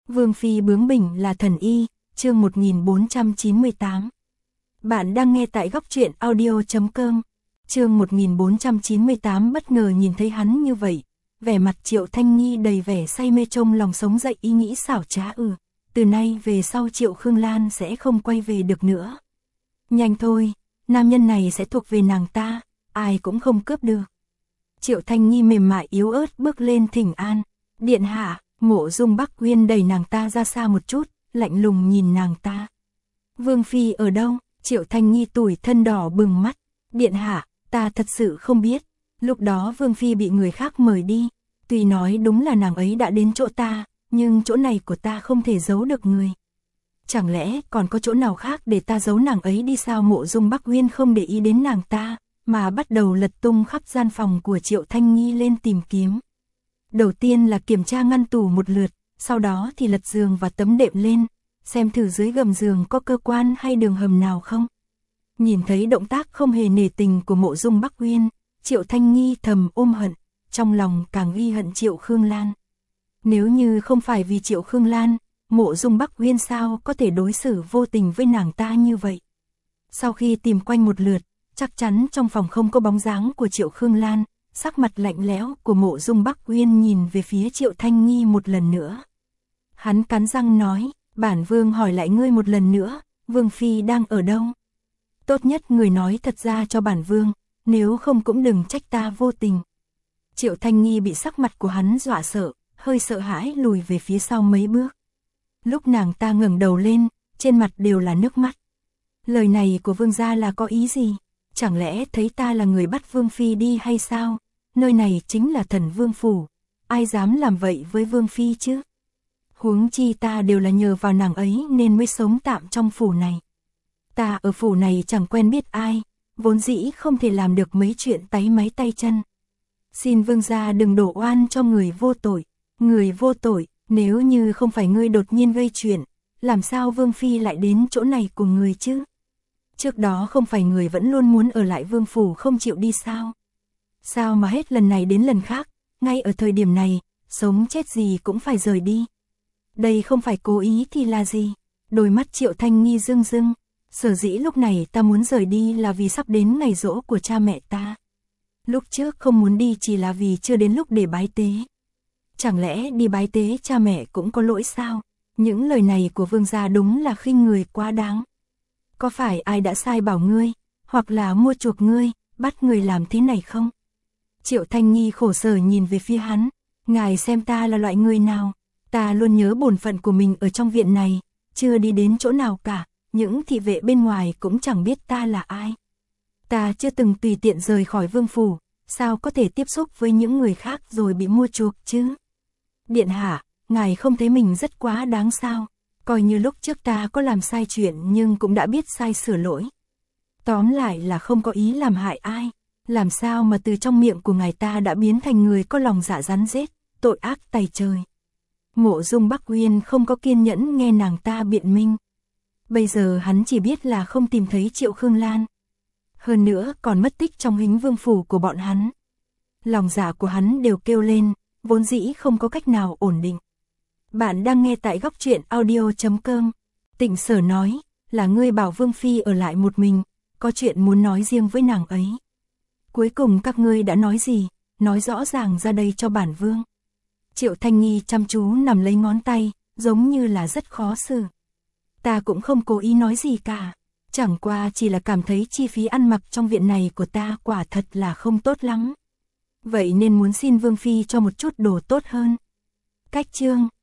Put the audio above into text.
Vương phi bướng bỉnh là thần y, chương 1498. Bạn đang nghe tại góc truyện audio.com. Chương 1498 bất ngờ nhìn thấy hắn như vậy, vẻ mặt Triệu Thanh Nhi đầy vẻ say mê trong lòng sống dậy ý nghĩ xảo trá. Từ nay về sau Triệu Khương Lan sẽ không quay về được nữa. Nhanh thôi, nam nhân này sẽ thuộc về nàng ta, ai cũng không cướp được. Triệu Thanh Nhi mềm mại yếu ớt bước lên thỉnh an. Điện hạ. Mộ Dung Bắc Uyên đẩy nàng ta ra xa một chút, lạnh lùng nhìn nàng ta. Vương phi ở đâu? Triệu Thanh Nhi tủi thân đỏ bừng mắt. Điện hạ, ta thật sự không biết. Lúc đó Vương phi bị người khác mời đi. Tuy nói đúng là nàng ấy đã đến chỗ ta, nhưng chỗ này của ta không thể giấu được người. Chẳng lẽ còn có chỗ nào khác để ta giấu nàng ấy đi sao? Mộ Dung Bắc Uyên không để ý đến nàng ta, mà bắt đầu lật tung khắp gian phòng của Triệu Thanh Nhi lên tìm kiếm. Đầu tiên là kiểm tra ngăn tủ một lượt, sau đó thì lật giường và tấm đệm lên, xem thử dưới gầm giường có cơ quan hay đường hầm nào không. Nhìn thấy động tác không hề nể tình của Mộ Dung Bắc Uyên, Triệu Thanh Nhi thầm ôm hận, trong lòng càng ghi hận Triệu Khương Lan. Nếu như không phải vì Triệu Khương Lan, Mộ Dung Bắc Uyên sao có thể đối xử vô tình với nàng ta như vậy. Sau khi tìm quanh một lượt, chắc chắn trong phòng không có bóng dáng của Triệu Khương Lan. Sắc mặt lạnh lẽo của Mộ Dung Bắc Uyên nhìn về phía Triệu Thanh Nhi một lần nữa. Hắn cắn răng nói, bản vương hỏi lại ngươi một lần nữa, Vương phi đang ở đâu? Tốt nhất người nói thật ra cho bản vương, nếu không cũng đừng trách ta vô tình. Triệu Thanh Nhi bị sắc mặt của hắn dọa sợ, hơi sợ hãi lùi về phía sau mấy bước. Lúc nàng ta ngẩng đầu lên, trên mặt đều là nước mắt. Lời này của vương gia là có ý gì? Chẳng lẽ thấy ta là người bắt Vương phi đi hay sao? Nơi này chính là Thần Vương phủ, ai dám làm vậy với Vương phi chứ? Huống chi ta đều là nhờ vào nàng ấy nên mới sống tạm trong phủ này. Ta ở phủ này chẳng quen biết ai, vốn dĩ không thể làm được mấy chuyện táy máy tay chân. Xin vương gia đừng đổ oan cho người vô tội. Người vô tội, nếu như không phải ngươi đột nhiên gây chuyện, làm sao Vương phi lại đến chỗ này của người chứ? Trước đó không phải người vẫn luôn muốn ở lại vương phủ không chịu đi sao? Sao mà hết lần này đến lần khác, ngay ở thời điểm này, sống chết gì cũng phải rời đi. Đây không phải cố ý thì là gì? Đôi mắt Triệu Thanh Nhi rưng rưng. Sở dĩ lúc này ta muốn rời đi là vì sắp đến ngày giỗ của cha mẹ ta. Lúc trước không muốn đi chỉ là vì chưa đến lúc để bái tế. Chẳng lẽ đi bái tế cha mẹ cũng có lỗi sao? Những lời này của vương gia đúng là khinh người quá đáng. Có phải ai đã sai bảo ngươi, hoặc là mua chuộc ngươi, bắt người làm thế này không? Triệu Thanh Nhi khổ sở nhìn về phía hắn, ngài xem ta là loại người nào? Ta luôn nhớ bổn phận của mình ở trong viện này, chưa đi đến chỗ nào cả, những thị vệ bên ngoài cũng chẳng biết ta là ai. Ta chưa từng tùy tiện rời khỏi vương phủ, sao có thể tiếp xúc với những người khác rồi bị mua chuộc chứ? Điện hạ, ngài không thấy mình rất quá đáng sao? Coi như lúc trước ta có làm sai chuyện nhưng cũng đã biết sai sửa lỗi. Tóm lại là không có ý làm hại ai. Làm sao mà từ trong miệng của ngài ta đã biến thành người có lòng dạ rắn rết, tội ác tày trời. Mộ Dung Bắc Uyên không có kiên nhẫn nghe nàng ta biện minh. Bây giờ hắn chỉ biết là không tìm thấy Triệu Khương Lan. Hơn nữa còn mất tích trong Hính Vương phủ của bọn hắn. Lòng dạ của hắn đều kêu lên, vốn dĩ không có cách nào ổn định. Bạn đang nghe tại góc truyện audio.com. Tịnh Sở nói, là ngươi bảo Vương phi ở lại một mình, có chuyện muốn nói riêng với nàng ấy. Cuối cùng các ngươi đã nói gì, nói rõ ràng ra đây cho bản vương. Triệu Thanh Nhi chăm chú nằm lấy ngón tay, giống như là rất khó xử. Ta cũng không cố ý nói gì cả, chẳng qua chỉ là cảm thấy chi phí ăn mặc trong viện này của ta quả thật là không tốt lắm. Vậy nên muốn xin Vương phi cho một chút đồ tốt hơn. Cách chương